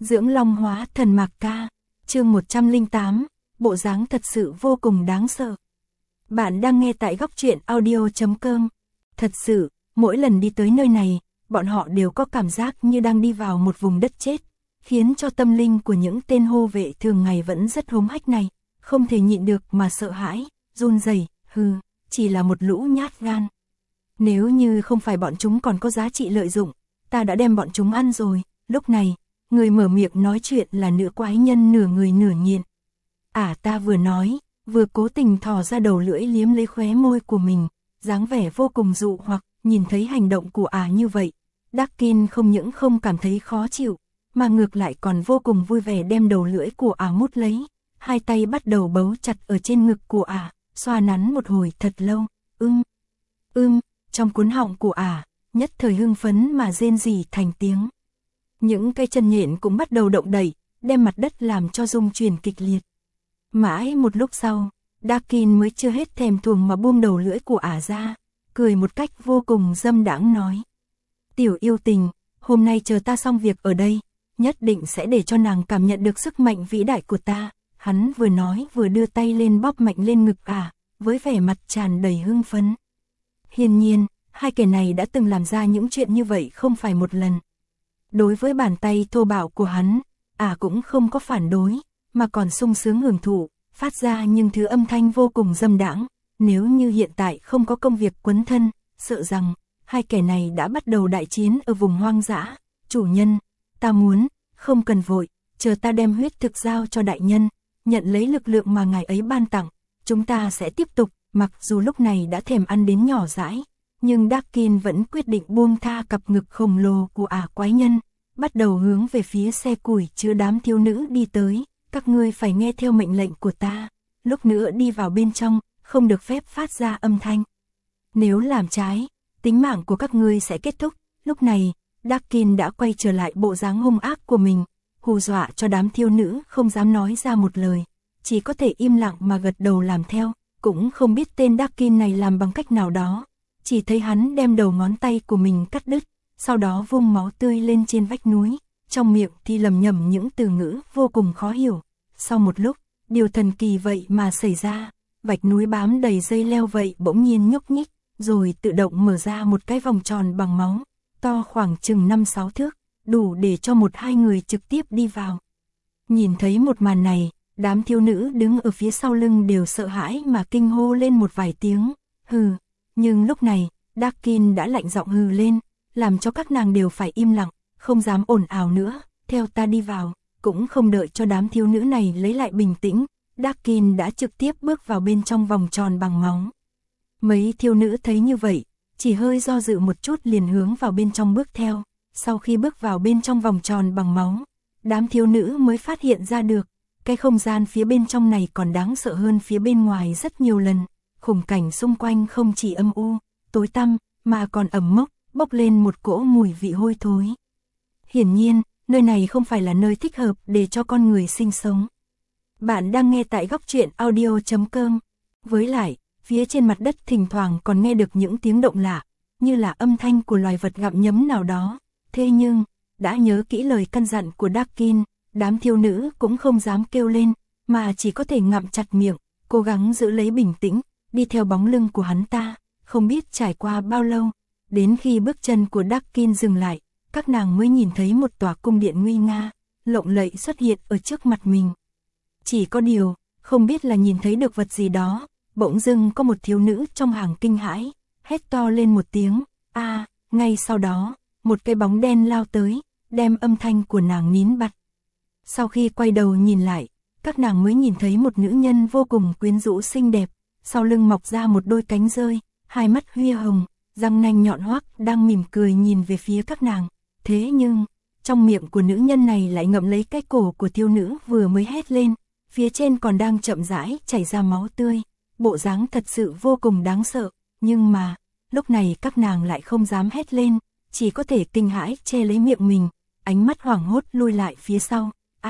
Dưỡng Long hóa thần Mạc Ca, chương 108, bộ dáng thật sự vô cùng đáng sợ. Bạn đang nghe tại góc truyện audio.com. Thật sự, mỗi lần đi tới nơi này, bọn họ đều có cảm giác như đang đi vào một vùng đất chết, khiến cho tâm linh của những tên hô vệ thường ngày vẫn rất hống hách này, không thể nhịn được mà sợ hãi, run rẩy, chỉ là một lũ nhát gan. Nếu như không phải bọn chúng còn có giá trị lợi dụng, ta đã đem bọn chúng ăn rồi. Lúc này, người mở miệng nói chuyện là nữ quái nhân nửa người nửa nhện. Ta vừa nói, vừa cố tình thò ra đầu lưỡi liếm lấy khóe môi của mình, dáng vẻ vô cùng dụ hoặc. Nhìn thấy hành động của như vậy, Darkin không những không cảm thấy khó chịu, mà ngược lại còn vô cùng vui vẻ đem đầu lưỡi của mút lấy, hai tay bắt đầu bấu chặt ở trên ngực của xoa nắn một hồi thật lâu. Trong cuốn họng của nhất thời hưng phấn mà rên rỉ thành tiếng. Những cây chân nhện cũng bắt đầu động đẩy, đem mặt đất làm cho rung chuyển kịch liệt. Mãi một lúc sau, Darkin mới chưa hết thèm thuồng mà buông đầu lưỡi của ra, cười một cách vô cùng dâm đãng nói: "Tiểu yêu tình, hôm nay chờ ta xong việc ở đây, nhất định sẽ để cho nàng cảm nhận được sức mạnh vĩ đại của ta." Hắn vừa nói vừa đưa tay lên bóp mạnh lên ngực với vẻ mặt tràn đầy hưng phấn. Hiển nhiên, hai kẻ này đã từng làm ra những chuyện như vậy không phải một lần. Đối với bàn tay thô bạo của hắn, cũng không có phản đối, mà còn sung sướng hưởng thụ, phát ra những thứ âm thanh vô cùng dâm đãng. Nếu như hiện tại không có công việc quấn thân, sợ rằng hai kẻ này đã bắt đầu đại chiến ở vùng hoang dã. "Chủ nhân, ta muốn, không cần vội, chờ ta đem huyết thực giao cho đại nhân, nhận lấy lực lượng mà ngài ấy ban tặng, chúng ta sẽ tiếp tục." Mặc dù lúc này đã thèm ăn đến nhỏ dãi, nhưng Darkin vẫn quyết định buông tha cặp ngực khổng lồ của quái nhân, bắt đầu hướng về phía xe củi chứa đám thiếu nữ đi tới. "Các ngươi phải nghe theo mệnh lệnh của ta, lúc nữa đi vào bên trong, không được phép phát ra âm thanh. Nếu làm trái, tính mạng của các ngươi sẽ kết thúc." Lúc này, Darkin đã quay trở lại bộ dáng hung ác của mình, hù dọa cho đám thiếu nữ không dám nói ra một lời, chỉ có thể im lặng mà gật đầu làm theo. Cũng không biết tên Darkin này làm bằng cách nào đó, chỉ thấy hắn đem đầu ngón tay của mình cắt đứt, sau đó vung máu tươi lên trên vách núi, trong miệng thì lẩm nhẩm những từ ngữ vô cùng khó hiểu. Sau một lúc, điều thần kỳ vậy mà xảy ra, vách núi bám đầy dây leo vậy bỗng nhiên nhúc nhích, rồi tự động mở ra một cái vòng tròn bằng máu, to khoảng chừng 5-6 thước, đủ để cho 1-2 người trực tiếp đi vào. Nhìn thấy một màn này, đám thiếu nữ đứng ở phía sau lưng đều sợ hãi mà kinh hô lên một vài tiếng. Nhưng lúc này, Darkin đã lạnh giọng hừ lên, làm cho các nàng đều phải im lặng, không dám ồn ào nữa. "Theo ta đi vào." Cũng không đợi cho đám thiếu nữ này lấy lại bình tĩnh, Darkin đã trực tiếp bước vào bên trong vòng tròn bằng máu. Mấy thiếu nữ thấy như vậy, chỉ hơi do dự một chút liền hướng vào bên trong bước theo. Sau khi bước vào bên trong vòng tròn bằng máu, đám thiếu nữ mới phát hiện ra được, cái không gian phía bên trong này còn đáng sợ hơn phía bên ngoài rất nhiều lần. Khung cảnh xung quanh không chỉ âm u, tối tăm, mà còn ẩm mốc, bốc lên một cỗ mùi vị hôi thối. Hiển nhiên, nơi này không phải là nơi thích hợp để cho con người sinh sống. Bạn đang nghe tại góc truyện audio.com. Với lại, phía trên mặt đất thỉnh thoảng còn nghe được những tiếng động lạ, như là âm thanh của loài vật gặm nhấm nào đó. Thế nhưng, đã nhớ kỹ lời căn dặn của Darkin, đám thiếu nữ cũng không dám kêu lên, mà chỉ có thể ngậm chặt miệng, cố gắng giữ lấy bình tĩnh, đi theo bóng lưng của hắn ta. Không biết trải qua bao lâu, đến khi bước chân của Darkin dừng lại, các nàng mới nhìn thấy một tòa cung điện nguy nga, lộng lẫy xuất hiện ở trước mặt mình. Chỉ có điều, không biết là nhìn thấy được vật gì đó, bỗng dưng có một thiếu nữ trong hàng kinh hãi, hét to lên một tiếng, ngay sau đó, một cái bóng đen lao tới, đem âm thanh của nàng nín bặt. Sau khi quay đầu nhìn lại, các nàng mới nhìn thấy một nữ nhân vô cùng quyến rũ xinh đẹp, sau lưng mọc ra một đôi cánh rơi, hai mắt huy hồng, răng nanh nhọn hoắt đang mỉm cười nhìn về phía các nàng. Thế nhưng, trong miệng của nữ nhân này lại ngậm lấy cái cổ của thiếu nữ vừa mới hét lên, phía trên còn đang chậm rãi chảy ra máu tươi, bộ dáng thật sự vô cùng đáng sợ. Nhưng mà, lúc này các nàng lại không dám hét lên, chỉ có thể kinh hãi che lấy miệng mình, ánh mắt hoảng hốt lui lại phía sau.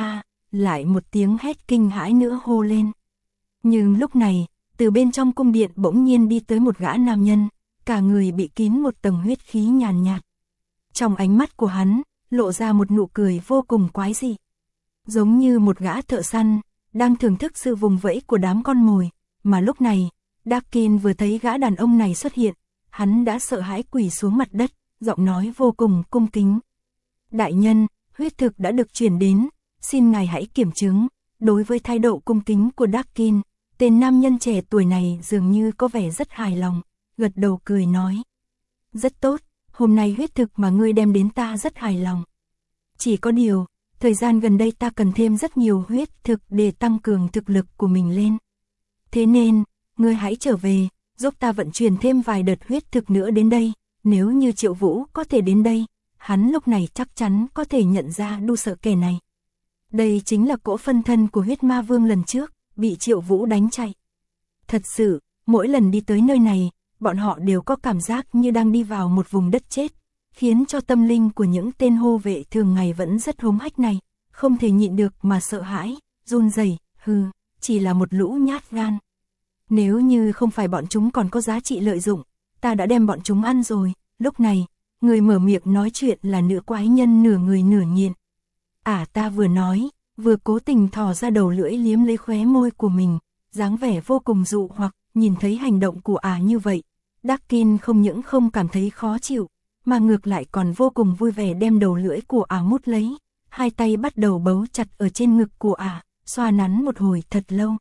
Lại một tiếng hét kinh hãi nữa hô lên. Nhưng lúc này, từ bên trong cung điện bỗng nhiên đi tới một gã nam nhân, cả người bị kín một tầng huyết khí nhàn nhạt. Trong ánh mắt của hắn, lộ ra một nụ cười vô cùng quái dị. Giống như một gã thợ săn, đang thưởng thức sự vùng vẫy của đám con mồi, mà lúc này, Darkin vừa thấy gã đàn ông này xuất hiện, hắn đã sợ hãi quỳ xuống mặt đất, giọng nói vô cùng cung kính. Đại nhân, huyết thực đã được chuyển đến, xin ngài hãy kiểm chứng. Đối với thái độ cung kính của Darkin, tên nam nhân trẻ tuổi này dường như có vẻ rất hài lòng, gật đầu cười nói. Rất tốt, hôm nay huyết thực mà ngươi đem đến ta rất hài lòng. Chỉ có điều, thời gian gần đây ta cần thêm rất nhiều huyết thực để tăng cường thực lực của mình lên. Thế nên, ngươi hãy trở về, giúp ta vận chuyển thêm vài đợt huyết thực nữa đến đây, nếu như Triệu Vũ có thể đến đây, hắn lúc này chắc chắn có thể nhận ra đu sợ kẻ này. Đây chính là cỗ phân thân của huyết ma vương lần trước, bị Triệu Vũ đánh chạy. Thật sự, mỗi lần đi tới nơi này, bọn họ đều có cảm giác như đang đi vào một vùng đất chết, khiến cho tâm linh của những tên hô vệ thường ngày vẫn rất hống hách này, không thể nhịn được mà sợ hãi, run rẩy, chỉ là một lũ nhát gan. Nếu như không phải bọn chúng còn có giá trị lợi dụng, ta đã đem bọn chúng ăn rồi. Lúc này, người mở miệng nói chuyện là nữ quái nhân nửa người nửa nhện. Ta vừa nói, vừa cố tình thò ra đầu lưỡi liếm lấy khóe môi của mình, dáng vẻ vô cùng dụ hoặc. Nhìn thấy hành động của như vậy, Darkin không những không cảm thấy khó chịu, mà ngược lại còn vô cùng vui vẻ đem đầu lưỡi của mút lấy, hai tay bắt đầu bấu chặt ở trên ngực của xoa nắn một hồi thật lâu.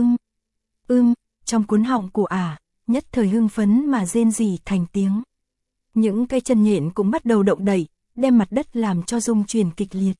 Trong cuốn họng của nhất thời hưng phấn mà rên rỉ thành tiếng. Những cây chân nhện cũng bắt đầu động đẩy, đem mặt đất làm cho rung chuyển kịch liệt.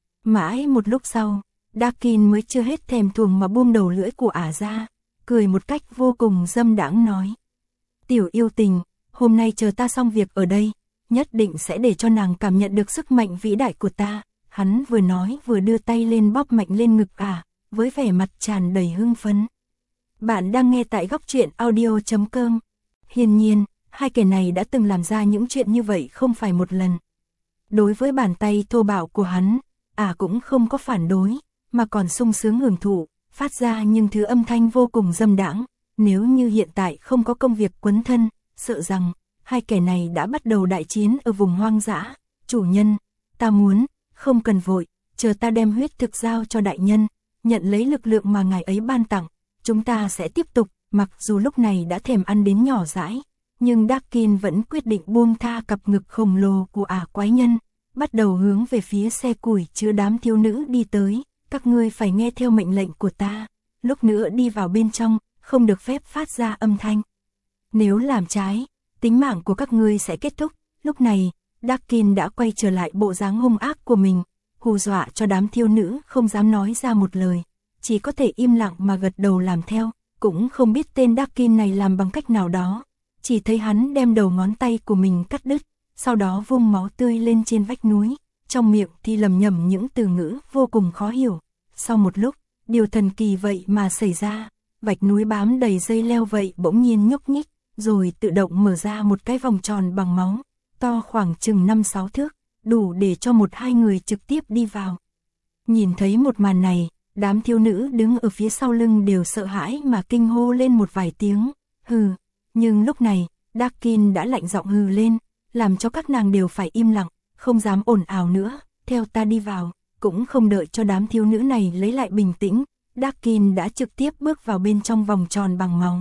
Mãi một lúc sau, Darkin mới chưa hết thèm thuồng mà buông đầu lưỡi của ra, cười một cách vô cùng dâm đãng nói. Tiểu yêu tình, hôm nay chờ ta xong việc ở đây, nhất định sẽ để cho nàng cảm nhận được sức mạnh vĩ đại của ta. Hắn vừa nói vừa đưa tay lên bóp mạnh lên ngực với vẻ mặt tràn đầy hưng phấn. Bạn đang nghe tại góc truyện audio.com. Hiển nhiên, hai kẻ này đã từng làm ra những chuyện như vậy không phải một lần. Đối với bàn tay thô bạo của hắn, cũng không có phản đối, mà còn sung sướng hưởng thụ, phát ra những thứ âm thanh vô cùng dâm đãng. Nếu như hiện tại không có công việc quấn thân, sợ rằng hai kẻ này đã bắt đầu đại chiến ở vùng hoang dã. Chủ nhân, ta muốn, không cần vội, chờ ta đem huyết thực giao cho đại nhân, nhận lấy lực lượng mà ngài ấy ban tặng, chúng ta sẽ tiếp tục. Mặc dù lúc này đã thèm ăn đến nhỏ dãi, nhưng Darkin vẫn quyết định buông tha cặp ngực khổng lồ của quái nhân, bắt đầu hướng về phía xe củi chứa đám thiếu nữ đi tới. Các ngươi phải nghe theo mệnh lệnh của ta, lúc nữa đi vào bên trong, không được phép phát ra âm thanh. Nếu làm trái, tính mạng của các ngươi sẽ kết thúc. Lúc này, Darkin đã quay trở lại bộ dáng hung ác của mình, hù dọa cho đám thiếu nữ không dám nói ra một lời, chỉ có thể im lặng mà gật đầu làm theo. Cũng không biết tên Darkin này làm bằng cách nào đó, chỉ thấy hắn đem đầu ngón tay của mình cắt đứt, sau đó vung máu tươi lên trên vách núi, trong miệng thì lẩm nhẩm những từ ngữ vô cùng khó hiểu. Sau một lúc, điều thần kỳ vậy mà xảy ra, vách núi bám đầy dây leo vậy bỗng nhiên nhúc nhích, rồi tự động mở ra một cái vòng tròn bằng máu, to khoảng chừng 5-6 thước, đủ để cho 1-2 người trực tiếp đi vào. Nhìn thấy một màn này, đám thiếu nữ đứng ở phía sau lưng đều sợ hãi mà kinh hô lên một vài tiếng, nhưng lúc này, Darkin đã lạnh giọng hừ lên, làm cho các nàng đều phải im lặng, không dám ồn ào nữa, theo ta đi vào. Cũng không đợi cho đám thiếu nữ này lấy lại bình tĩnh, Darkin đã trực tiếp bước vào bên trong vòng tròn bằng máu.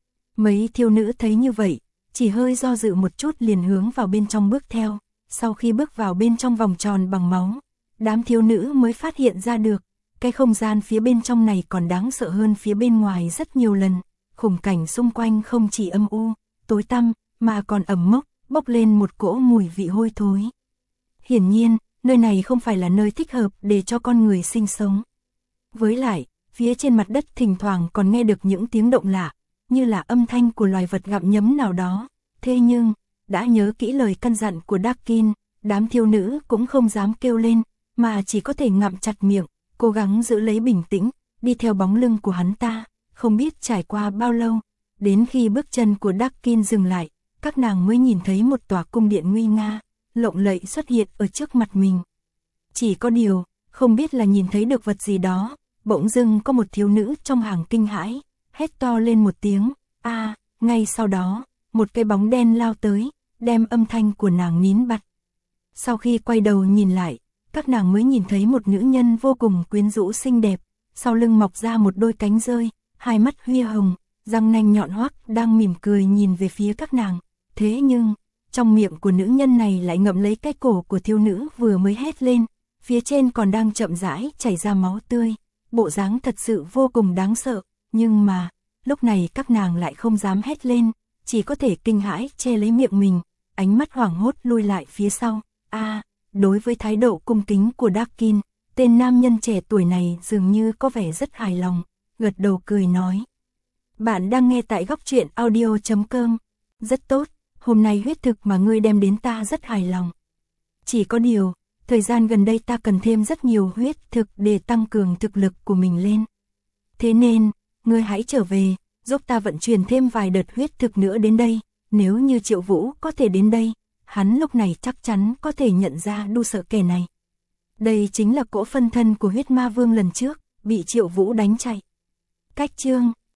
Mấy thiếu nữ thấy như vậy, chỉ hơi do dự một chút liền hướng vào bên trong bước theo. Sau khi bước vào bên trong vòng tròn bằng máu, đám thiếu nữ mới phát hiện ra được, cái không gian phía bên trong này còn đáng sợ hơn phía bên ngoài rất nhiều lần. Khung cảnh xung quanh không chỉ âm u, tối tăm, mà còn ẩm mốc, bốc lên một cỗ mùi vị hôi thối. Hiển nhiên, nơi này không phải là nơi thích hợp để cho con người sinh sống. Với lại, phía trên mặt đất thỉnh thoảng còn nghe được những tiếng động lạ, như là âm thanh của loài vật gặm nhấm nào đó. Thế nhưng, đã nhớ kỹ lời căn dặn của Darkin, đám thiếu nữ cũng không dám kêu lên, mà chỉ có thể ngậm chặt miệng, cố gắng giữ lấy bình tĩnh, đi theo bóng lưng của hắn ta. Không biết trải qua bao lâu, đến khi bước chân của Darkin dừng lại, các nàng mới nhìn thấy một tòa cung điện nguy nga, lộng lẫy xuất hiện ở trước mặt mình. Chỉ có điều, không biết là nhìn thấy được vật gì đó, bỗng dưng có một thiếu nữ trong hàng kinh hãi, hét to lên một tiếng, ngay sau đó, một cái bóng đen lao tới, đem âm thanh của nàng nín bặt. Sau khi quay đầu nhìn lại, các nàng mới nhìn thấy một nữ nhân vô cùng quyến rũ xinh đẹp, sau lưng mọc ra một đôi cánh rơi, hai mắt huy hồng, răng nanh nhọn hoắt đang mỉm cười nhìn về phía các nàng. Thế nhưng, trong miệng của nữ nhân này lại ngậm lấy cái cổ của thiếu nữ vừa mới hét lên, phía trên còn đang chậm rãi chảy ra máu tươi, bộ dáng thật sự vô cùng đáng sợ, nhưng mà, lúc này các nàng lại không dám hét lên, chỉ có thể kinh hãi che lấy miệng mình, ánh mắt hoảng hốt lui lại phía sau. Đối với thái độ cung kính của Darkin, tên nam nhân trẻ tuổi này dường như có vẻ rất hài lòng, gật đầu cười nói. Bạn đang nghe tại góc truyện audio.com. Rất tốt, hôm nay huyết thực mà ngươi đem đến ta rất hài lòng. Chỉ có điều, thời gian gần đây ta cần thêm rất nhiều huyết thực để tăng cường thực lực của mình lên. Thế nên, ngươi hãy trở về, giúp ta vận chuyển thêm vài đợt huyết thực nữa đến đây, nếu như Triệu Vũ có thể đến đây, hắn lúc này chắc chắn có thể nhận ra đu sợ kẻ này. Đây chính là cỗ phân thân của huyết ma vương lần trước, bị Triệu Vũ đánh chạy. Cách chương